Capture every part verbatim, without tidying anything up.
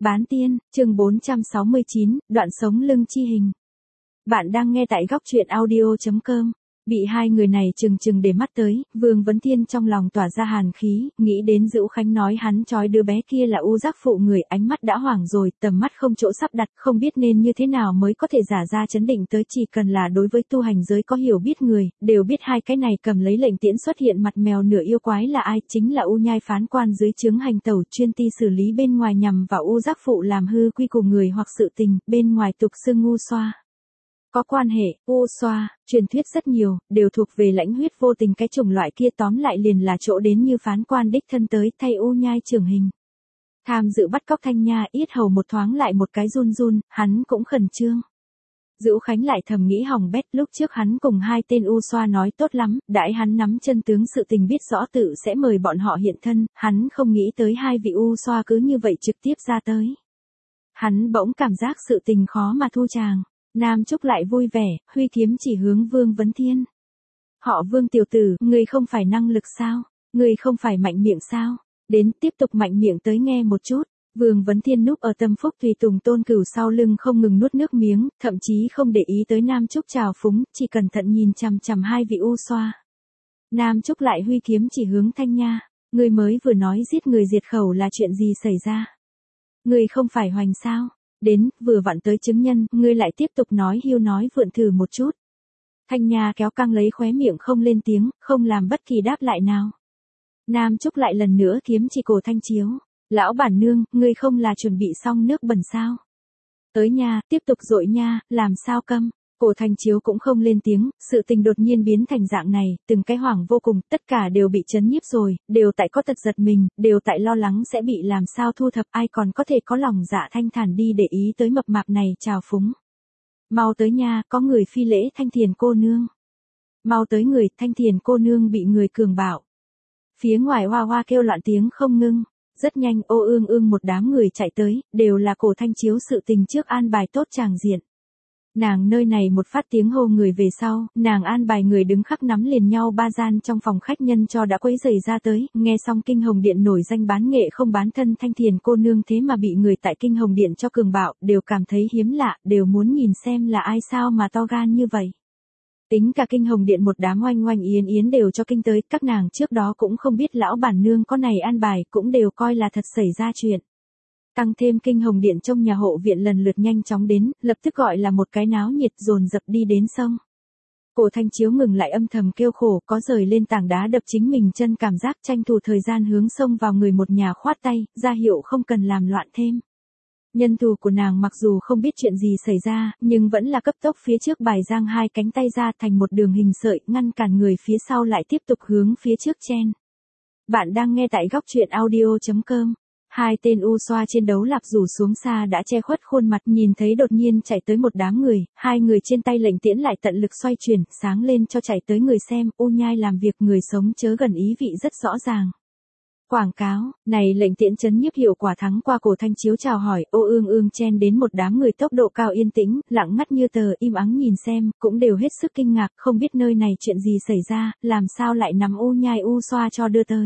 Bán tiên, chương bốn trăm sáu mươi chín, đoạn sống lưng chi hình. Bạn đang nghe tại góc truyện audio chấm com. Bị hai người này chừng chừng để mắt tới, Vương Vấn Thiên trong lòng tỏa ra hàn khí, nghĩ đến Dữu Khánh nói hắn trói đứa bé kia là u giác phụ người, ánh mắt đã hoảng rồi, tầm mắt không chỗ sắp đặt, không biết nên như thế nào mới có thể giả ra chấn định tới. Chỉ cần là đối với tu hành giới có hiểu biết người, đều biết hai cái này cầm lấy lệnh tiễn xuất hiện mặt mèo nửa yêu quái là ai, chính là U Nhai phán quan dưới trướng hành tẩu chuyên ti xử lý bên ngoài nhằm vào u giác phụ làm hư quy của người hoặc sự tình, bên ngoài tục xưng ngu xoa. Có quan hệ, u xoa, truyền thuyết rất nhiều, đều thuộc về lãnh huyết vô tình cái chủng loại kia, tóm lại liền là chỗ đến như phán quan đích thân tới thay U Nhai trưởng hình. Tham dự bắt cóc Thanh Nha, yết hầu một thoáng lại một cái run run, hắn cũng khẩn trương. Dữu Khánh lại thầm nghĩ hỏng bét, lúc trước hắn cùng hai tên u xoa nói tốt lắm, đãi hắn nắm chân tướng sự tình biết rõ tự sẽ mời bọn họ hiện thân, hắn không nghĩ tới hai vị u xoa cứ như vậy trực tiếp ra tới. Hắn bỗng cảm giác sự tình khó mà thu tràng. Nam Trúc lại vui vẻ, huy kiếm chỉ hướng Vương Vấn Thiên. Họ Vương tiểu tử, người không phải năng lực sao? Người không phải mạnh miệng sao? Đến tiếp tục mạnh miệng tới nghe một chút. Vương Vấn Thiên núp ở tâm phúc tùy tùng Tôn Cửu sau lưng không ngừng nuốt nước miếng, thậm chí không để ý tới Nam Trúc trào phúng, chỉ cẩn thận nhìn chằm chằm hai vị u xoa. Nam Trúc lại huy kiếm chỉ hướng Thanh Nha. Người mới vừa nói giết người diệt khẩu là chuyện gì xảy ra? Người không phải hoành sao? Đến, vừa vặn tới chứng nhân, ngươi lại tiếp tục nói hiu nói vượn thử một chút. Thanh Nha kéo căng lấy khóe miệng không lên tiếng, không làm bất kỳ đáp lại nào. Nam Trúc lại lần nữa kiếm chỉ cổ Thanh Chiếu. Lão bản nương, ngươi không là chuẩn bị xong nước bẩn sao? Tới nha, tiếp tục dội nha, làm sao câm? Cổ Thanh Chiếu cũng không lên tiếng, sự tình đột nhiên biến thành dạng này, từng cái hoảng vô cùng, tất cả đều bị chấn nhiếp rồi, đều tại có tật giật mình, đều tại lo lắng sẽ bị làm sao thu thập, ai còn có thể có lòng dạ thanh thản đi để ý tới mập mạp này chào phúng. Mau tới nha, có người phi lễ Thanh Thiền cô nương. Mau tới người, Thanh Thiền cô nương bị người cường bạo. Phía ngoài hoa hoa kêu loạn tiếng không ngưng. Rất nhanh ô ương ương một đám người chạy tới, đều là cổ Thanh Chiếu sự tình trước an bài tốt tràng diện. Nàng nơi này một phát tiếng hô người về sau, nàng an bài người đứng khắc nắm liền nhau ba gian trong phòng khách nhân cho đã quấy rầy ra tới, nghe xong Kinh Hồng Điện nổi danh bán nghệ không bán thân Thanh Thiền cô nương thế mà bị người tại Kinh Hồng Điện cho cường bạo, đều cảm thấy hiếm lạ, đều muốn nhìn xem là ai sao mà to gan như vậy. Tính cả Kinh Hồng Điện một đám oanh oanh yến yến đều cho kinh tới, các nàng trước đó cũng không biết lão bản nương có này an bài, cũng đều coi là thật xảy ra chuyện. Tăng thêm Kinh Hồng Điện trong nhà hộ viện lần lượt nhanh chóng đến, lập tức gọi là một cái náo nhiệt dồn dập đi đến sông. Cổ Thanh Chiếu ngừng lại âm thầm kêu khổ, có rời lên tảng đá đập chính mình chân, cảm giác tranh thủ thời gian hướng sông vào người một nhà khoát tay, ra hiệu không cần làm loạn thêm. Nhân thù của nàng mặc dù không biết chuyện gì xảy ra, nhưng vẫn là cấp tốc phía trước bài giang hai cánh tay ra thành một đường hình sợi, ngăn cản người phía sau lại tiếp tục hướng phía trước chen. Bạn đang nghe tại góc truyện audio chấm com. Hai tên u xoa trên đấu lạc rủ xuống xa đã che khuất khuôn mặt, nhìn thấy đột nhiên chạy tới một đám người, hai người trên tay lệnh tiễn lại tận lực xoay chuyển, sáng lên cho chạy tới người xem, U Nhai làm việc người sống chớ gần ý vị rất rõ ràng. Quảng cáo, này lệnh tiễn chấn nhiếp hiệu quả thắng qua cổ Thanh Chiếu chào hỏi, ô ương ương chen đến một đám người tốc độ cao yên tĩnh, lặng ngắt như tờ, im ắng nhìn xem, cũng đều hết sức kinh ngạc, không biết nơi này chuyện gì xảy ra, làm sao lại nắm U Nhai u xoa cho đưa tới.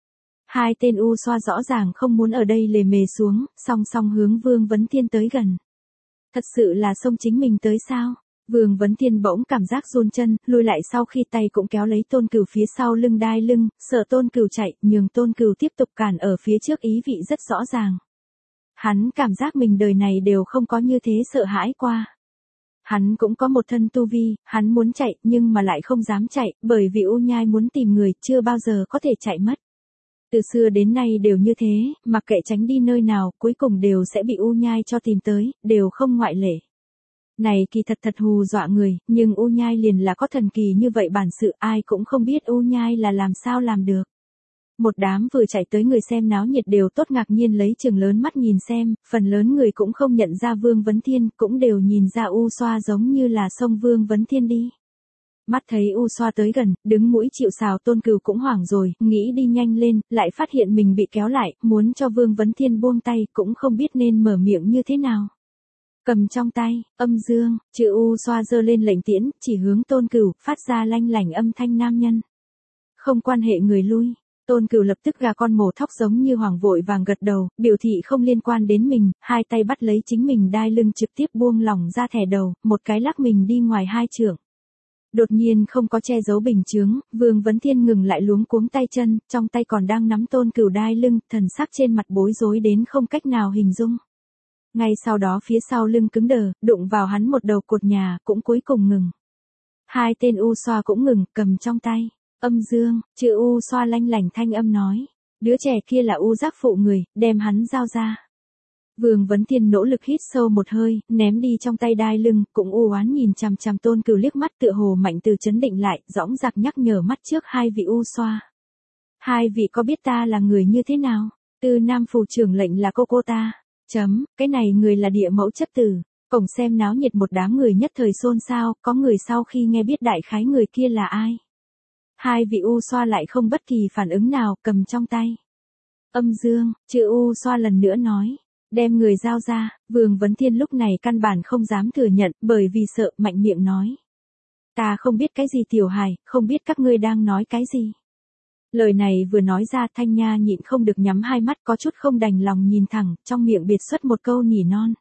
Hai tên u xoa rõ ràng không muốn ở đây lề mề xuống, song song hướng Vương Vấn Thiên tới gần. Thật sự là xông chính mình tới sao? Vương Vấn Thiên bỗng cảm giác run chân, lùi lại sau khi tay cũng kéo lấy Tôn Cửu phía sau lưng đai lưng, sợ Tôn Cửu chạy, nhường Tôn Cửu tiếp tục cản ở phía trước, ý vị rất rõ ràng. Hắn cảm giác mình đời này đều không có như thế sợ hãi qua. Hắn cũng có một thân tu vi, hắn muốn chạy nhưng mà lại không dám chạy, bởi vì U Nhai muốn tìm người, chưa bao giờ có thể chạy mất. Từ xưa đến nay đều như thế, mặc kệ tránh đi nơi nào, cuối cùng đều sẽ bị U Nhai cho tìm tới, đều không ngoại lệ. Này kỳ thật thật hù dọa người, nhưng U Nhai liền là có thần kỳ như vậy bản sự, ai cũng không biết U Nhai là làm sao làm được. Một đám vừa chạy tới người xem náo nhiệt đều tốt ngạc nhiên lấy trừng lớn mắt nhìn xem, phần lớn người cũng không nhận ra Vương Vấn Thiên, cũng đều nhìn ra u xoa giống như là xông Vương Vấn Thiên đi. Mắt thấy u xoa tới gần, đứng mũi chịu sào Tôn Cửu cũng hoảng rồi, nghĩ đi nhanh lên, lại phát hiện mình bị kéo lại, muốn cho Vương Vấn Thiên buông tay, cũng không biết nên mở miệng như thế nào. Cầm trong tay, âm dương, chữ u xoa giơ lên lệnh tiễn, chỉ hướng Tôn Cửu, phát ra lanh lảnh âm thanh nam nhân. Không quan hệ người lui. Tôn Cửu lập tức gà con mổ thóc giống như hoàng vội vàng gật đầu, biểu thị không liên quan đến mình, hai tay bắt lấy chính mình đai lưng trực tiếp buông lỏng ra thẻ đầu, một cái lắc mình đi ngoài hai trượng. Đột nhiên không có che giấu bình chướng, Vương Vấn Thiên ngừng lại luống cuống tay chân, trong tay còn đang nắm Tôn Cửu đai lưng, thần sắc trên mặt bối rối đến không cách nào hình dung. Ngay sau đó phía sau lưng cứng đờ, đụng vào hắn một đầu cột nhà, cũng cuối cùng ngừng. Hai tên u xoa cũng ngừng, cầm trong tay. Âm dương, chữ u xoa lanh lảnh thanh âm nói. Đứa trẻ kia là u giác phụ người, đem hắn giao ra. Vương Vấn Thiên nỗ lực hít sâu một hơi, ném đi trong tay đai lưng, cũng u oán nhìn chằm chằm Tôn Cửu liếc mắt tựa hồ mạnh từ chấn định lại, dõng dạc nhắc nhở mắt trước hai vị u xoa. Hai vị có biết ta là người như thế nào? Tư Nam phủ trưởng lệnh là cô cô ta. Chấm, cái này người là địa mẫu chất tử. Cổng xem náo nhiệt một đám người nhất thời xôn xao, có người sau khi nghe biết đại khái người kia là ai. Hai vị u xoa lại không bất kỳ phản ứng nào, cầm trong tay. Âm dương, chữ u xoa lần nữa nói. Đem người giao ra, Vương Vấn Thiên lúc này căn bản không dám thừa nhận, bởi vì sợ, mạnh miệng nói. Ta không biết cái gì tiểu hài, không biết các ngươi đang nói cái gì. Lời này vừa nói ra Thanh Nha nhịn không được nhắm hai mắt có chút không đành lòng nhìn thẳng, trong miệng biệt xuất một câu nỉ non.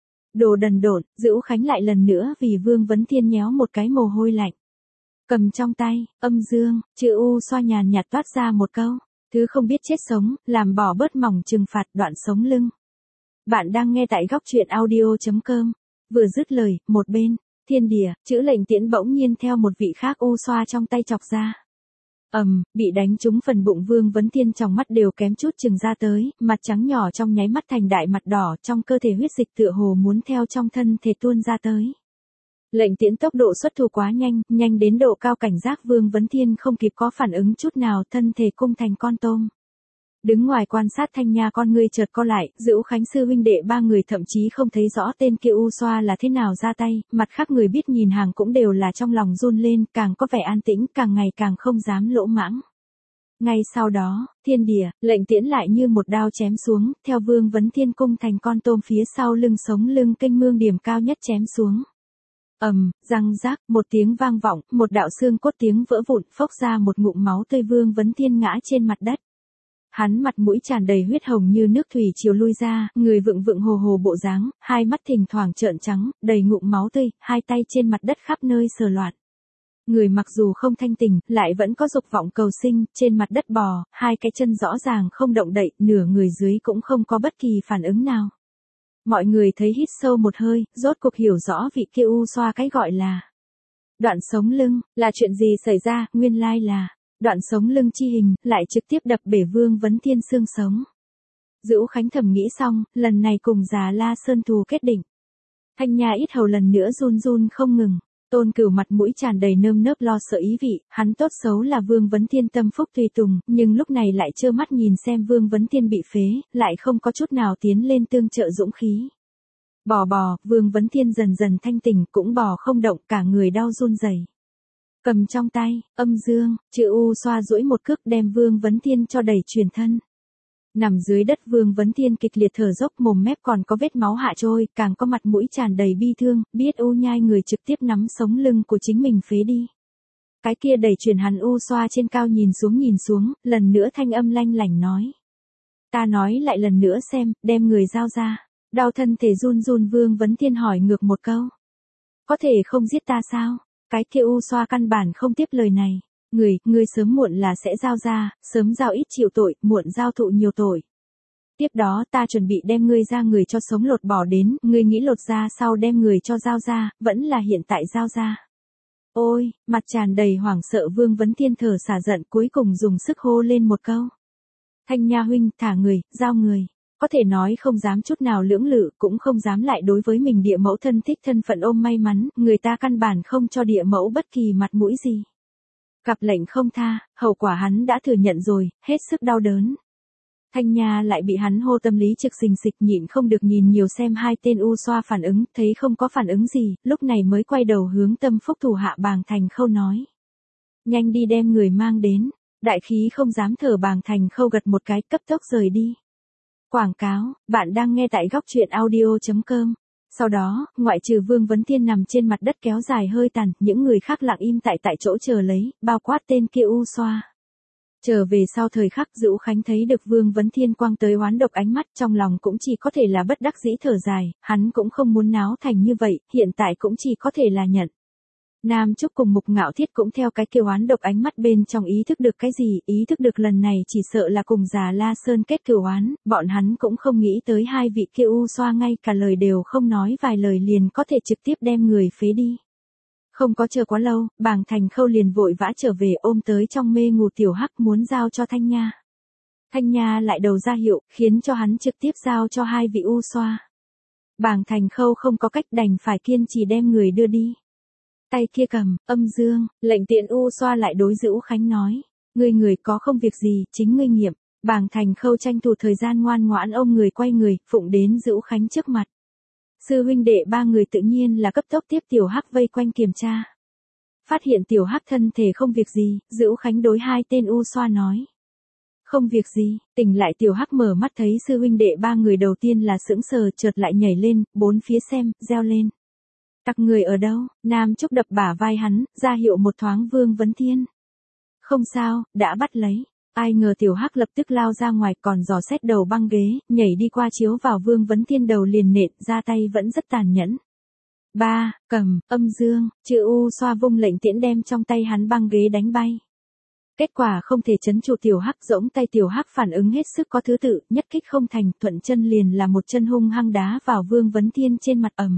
Đồ đần độn, Dữu Khánh lại lần nữa vì Vương Vấn Thiên nhéo một cái mồ hôi lạnh. Cầm trong tay, âm dương, chữ u xoa nhàn nhạt toát ra một câu. Thứ không biết chết sống, làm bỏ bớt mỏng trừng phạt đoạn sống lưng. Bạn đang nghe tại góc truyện audio.com. Vừa dứt lời, một bên, thiên địa, chữ lệnh tiễn bỗng nhiên theo một vị khác u xoa trong tay chọc ra. Ầm, um, bị đánh trúng phần bụng Vương Vấn Thiên trong mắt đều kém chút chừng ra tới, mặt trắng nhỏ trong nháy mắt thành đại mặt đỏ, trong cơ thể huyết dịch tựa hồ muốn theo trong thân thể tuôn ra tới. Lệnh tiễn tốc độ xuất thủ quá nhanh, nhanh đến độ cao cảnh giác Vương Vấn Thiên không kịp có phản ứng chút nào, thân thể cung thành con tôm. Đứng ngoài quan sát Thanh Nha con ngươi chợt co lại, Dữu Khánh sư huynh đệ ba người thậm chí không thấy rõ tên kia u xoa là thế nào ra tay, mặt khác người biết nhìn hàng cũng đều là trong lòng run lên, càng có vẻ an tĩnh, càng ngày càng không dám lỗ mãng. Ngay sau đó, thiên địa, lệnh tiễn lại như một đao chém xuống, theo Vương Vấn Thiên cung thành con tôm phía sau lưng sống lưng kênh mương điểm cao nhất chém xuống. Ầm, um, răng rác, một tiếng vang vọng, một đạo xương cốt tiếng vỡ vụn, phốc ra một ngụm máu tươi Vương Vấn Thiên ngã trên mặt đất. Hắn mặt mũi tràn đầy huyết hồng như nước thủy chiều lui ra, người vựng vựng hồ hồ bộ dáng, hai mắt thỉnh thoảng trợn trắng, đầy ngụm máu tươi, hai tay trên mặt đất khắp nơi sờ loạn. Người mặc dù không thanh tỉnh, lại vẫn có dục vọng cầu sinh, trên mặt đất bò, hai cái chân rõ ràng không động đậy, nửa người dưới cũng không có bất kỳ phản ứng nào. Mọi người thấy hít sâu một hơi, rốt cuộc hiểu rõ vị kia u xoa cái gọi là đoạn sống lưng, là chuyện gì xảy ra, nguyên lai là đoạn sống lưng chi hình, lại trực tiếp đập bể Vương Vấn Thiên xương sống. Dữu Khánh thầm nghĩ xong, lần này cùng Già La Sơn thù kết định. Thanh Nha ít hầu lần nữa run run không ngừng. Tôn Cửu mặt mũi tràn đầy nơm nớp lo sợ ý vị, hắn tốt xấu là Vương Vấn Thiên tâm phúc tùy tùng, nhưng lúc này lại trơ mắt nhìn xem Vương Vấn Thiên bị phế, lại không có chút nào tiến lên tương trợ dũng khí. Bò bò, Vương Vấn Thiên dần dần thanh tỉnh, cũng bò không động, cả người đau run rẩy. Cầm trong tay, âm dương, chữ u xoa duỗi một cước đem Vương Vấn Thiên cho đẩy truyền thân. Nằm dưới đất Vương Vấn Thiên kịch liệt thở dốc, mồm mép còn có vết máu hạ trôi, càng có mặt mũi tràn đầy bi thương, biết u nhai người trực tiếp nắm sống lưng của chính mình phế đi. Cái kia đẩy truyền hắn u xoa trên cao nhìn xuống nhìn xuống, lần nữa thanh âm lanh lảnh nói. Ta nói lại lần nữa xem, đem người giao ra. Đau thân thể run run Vương Vấn Thiên hỏi ngược một câu. Có thể không giết ta sao? Cái kia u xoa căn bản không tiếp lời này. Người, người sớm muộn là sẽ giao ra, sớm giao ít chịu tội, muộn giao thụ nhiều tội. Tiếp đó ta chuẩn bị đem ngươi ra người cho sống lột bỏ đến, ngươi nghĩ lột ra sau đem người cho giao ra, vẫn là hiện tại giao ra. Ôi, mặt tràn đầy hoảng sợ Vương Vấn Thiên thở xả giận cuối cùng dùng sức hô lên một câu. Thanh Nha huynh, thả người, giao người. Có thể nói không dám chút nào lưỡng lự, cũng không dám lại đối với mình địa mẫu thân thích thân phận ôm may mắn, người ta căn bản không cho địa mẫu bất kỳ mặt mũi gì. Gặp lệnh không tha, hậu quả hắn đã thừa nhận rồi, hết sức đau đớn. Thanh Nha lại bị hắn hô tâm lý trực xình xịch nhịn không được nhìn nhiều xem hai tên u xoa phản ứng, thấy không có phản ứng gì, lúc này mới quay đầu hướng Tâm Phúc thủ hạ Bàng Thành Khâu nói. Nhanh đi đem người mang đến, đại khí không dám thở Bàng Thành Khâu gật một cái cấp tốc rời đi. Quảng cáo, bạn đang nghe tại góc truyện audio.com. Sau đó, ngoại trừ Vương Vấn Thiên nằm trên mặt đất kéo dài hơi tàn, những người khác lặng im tại tại chỗ chờ lấy, bao quát tên kia u xoa. Trở về sau thời khắc Dữu Khánh thấy được Vương Vấn Thiên quang tới oán độc ánh mắt, trong lòng cũng chỉ có thể là bất đắc dĩ thở dài, hắn cũng không muốn náo thành như vậy, hiện tại cũng chỉ có thể là nhận. Nam Trúc cùng Mục Ngạo Thiết cũng theo cái kêu oán độc ánh mắt bên trong ý thức được cái gì, ý thức được lần này chỉ sợ là cùng già La Sơn kết cửu oán, bọn hắn cũng không nghĩ tới hai vị kia u xoa ngay cả lời đều không nói vài lời liền có thể trực tiếp đem người phế đi. Không có chờ quá lâu, Bàng Thành Khâu liền vội vã trở về ôm tới trong mê ngủ Tiểu Hắc muốn giao cho Thanh Nha. Thanh Nha lại đầu ra hiệu, khiến cho hắn trực tiếp giao cho hai vị u xoa. Bàng Thành Khâu không có cách đành phải kiên trì đem người đưa đi. Tay kia cầm, âm dương, lệnh tiện u xoa lại đối Dữu Khánh nói. Ngươi người có không việc gì, chính ngươi nghiệm. Bàng Thành Khâu tranh thủ thời gian ngoan ngoãn ôm người quay người, phụng đến Dữu Khánh trước mặt. Sư huynh đệ ba người tự nhiên là cấp tốc tiếp Tiểu Hắc vây quanh kiểm tra. Phát hiện Tiểu Hắc thân thể không việc gì, Dữu Khánh đối hai tên u xoa nói. Không việc gì, tỉnh lại Tiểu Hắc mở mắt thấy sư huynh đệ ba người đầu tiên là sững sờ chợt lại nhảy lên, bốn phía xem, reo lên. Các người ở đâu? Nam Trúc đập bả vai hắn, ra hiệu một thoáng Vương Vấn Thiên. Không sao, đã bắt lấy. Ai ngờ Tiểu Hắc lập tức lao ra ngoài còn dò xét đầu băng ghế, nhảy đi qua chiếu vào Vương Vấn Thiên đầu liền nện, ra tay vẫn rất tàn nhẫn. Ba, cầm, âm dương, chữ u xoa vung lệnh tiễn đem trong tay hắn băng ghế đánh bay. Kết quả không thể chấn trụ Tiểu Hắc, dỗng tay Tiểu Hắc phản ứng hết sức có thứ tự, nhất kích không thành, thuận chân liền là một chân hung hăng đá vào Vương Vấn Thiên trên mặt ầm.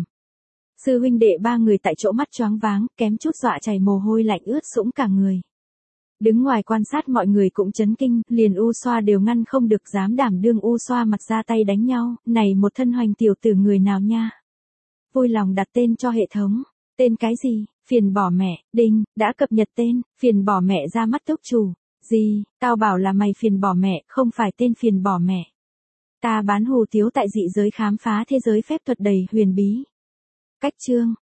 Sư huynh đệ ba người tại chỗ mắt choáng váng, kém chút dọa chảy mồ hôi lạnh ướt sũng cả người. Đứng ngoài quan sát mọi người cũng chấn kinh, liền u xoa đều ngăn không được dám đảm đương u xoa mặt ra tay đánh nhau, này một thân hoành tiểu tử người nào nha. Vui lòng đặt tên cho hệ thống, tên cái gì, phiền bỏ mẹ, đinh, đã cập nhật tên, phiền bỏ mẹ ra mắt túc chủ, gì, tao bảo là mày phiền bỏ mẹ, không phải tên phiền bỏ mẹ. Ta bán hù tiếu tại dị giới khám phá thế giới phép thuật đầy huyền bí. Cách chương